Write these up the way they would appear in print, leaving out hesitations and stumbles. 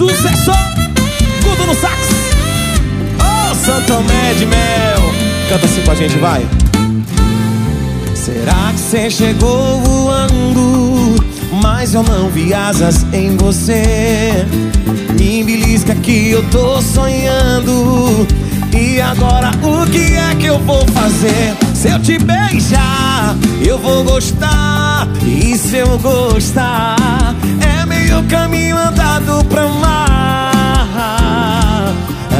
Sucesso! Guto no sax. Oh, Santo Tomé de Mel. Canta assim com a gente, vai. Será que cê chegou voando, mas eu não vi asas em você? Me belisca que eu tô sonhando. E agora o que é que eu vou fazer? Se eu te beijar, eu vou gostar. E se eu gostar, é meio caminho andado pra amar.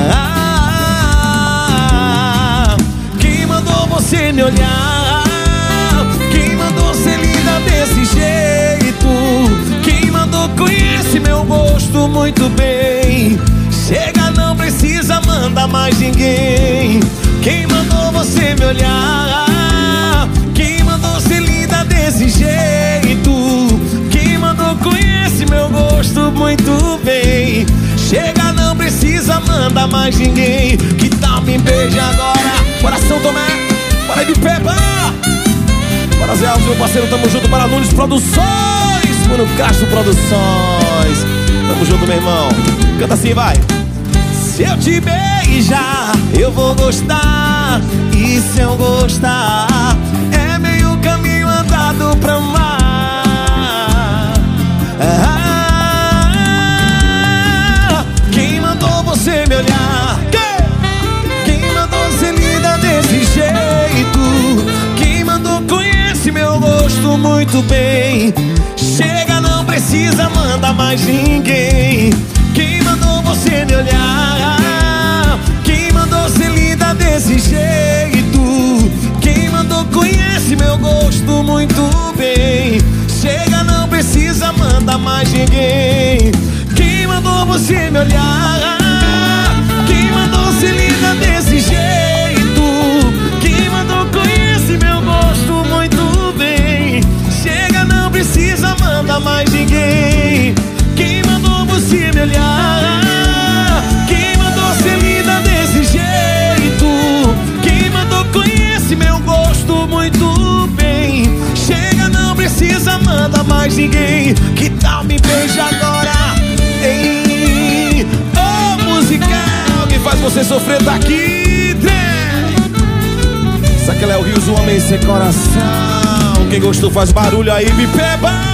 Quem mandou você me olhar? Quem mandou ser linda desse jeito? Quem mandou conhece meu gosto muito bem? Chega, não precisa mandar mais ninguém. Quem mandou você me olhar? Quem mandou ser linda desse jeito? Quem mandou conhece meu gosto muito bem? Chega, não precisa mandar mais ninguém. Que tal me beijar agora? Coração Tomé, para de Pepa. Para Zé Alves, meu parceiro, tamo junto. Para Nunes Produções, Mano Castro Produções. Tamo junto, meu irmão. Canta assim, vai. Se eu te beijar, eu vou gostar. E se eu gostar, é meio caminho andado pra amar. Quem mandou você me olhar? Quem mandou ser linda desse jeito? Quem mandou conhece meu gosto muito bem? Chega, não precisa mandar mais ninguém. Quem mandou você me olhar? Quem mandou ser linda desse jeito? Quem mandou conhece meu gosto muito bem? Chega, não precisa mandar mais ninguém. Quem mandou você me olhar? Quem mandou ser linda desse jeito? Quem mandou conhece meu gosto muito bem? Chega, não precisa mandar mais ninguém. Quem mandou você me olhar? Quem mandou ser linda desse jeito? Quem mandou conhece meu gosto muito bem? Chega, não precisa mandar mais ninguém. Que tal me beijar agora? Ei, oh, musical que faz você sofrer daqui. Saca Léo Rios, o homem sem coração. Quem gostou faz barulho aí, me peba.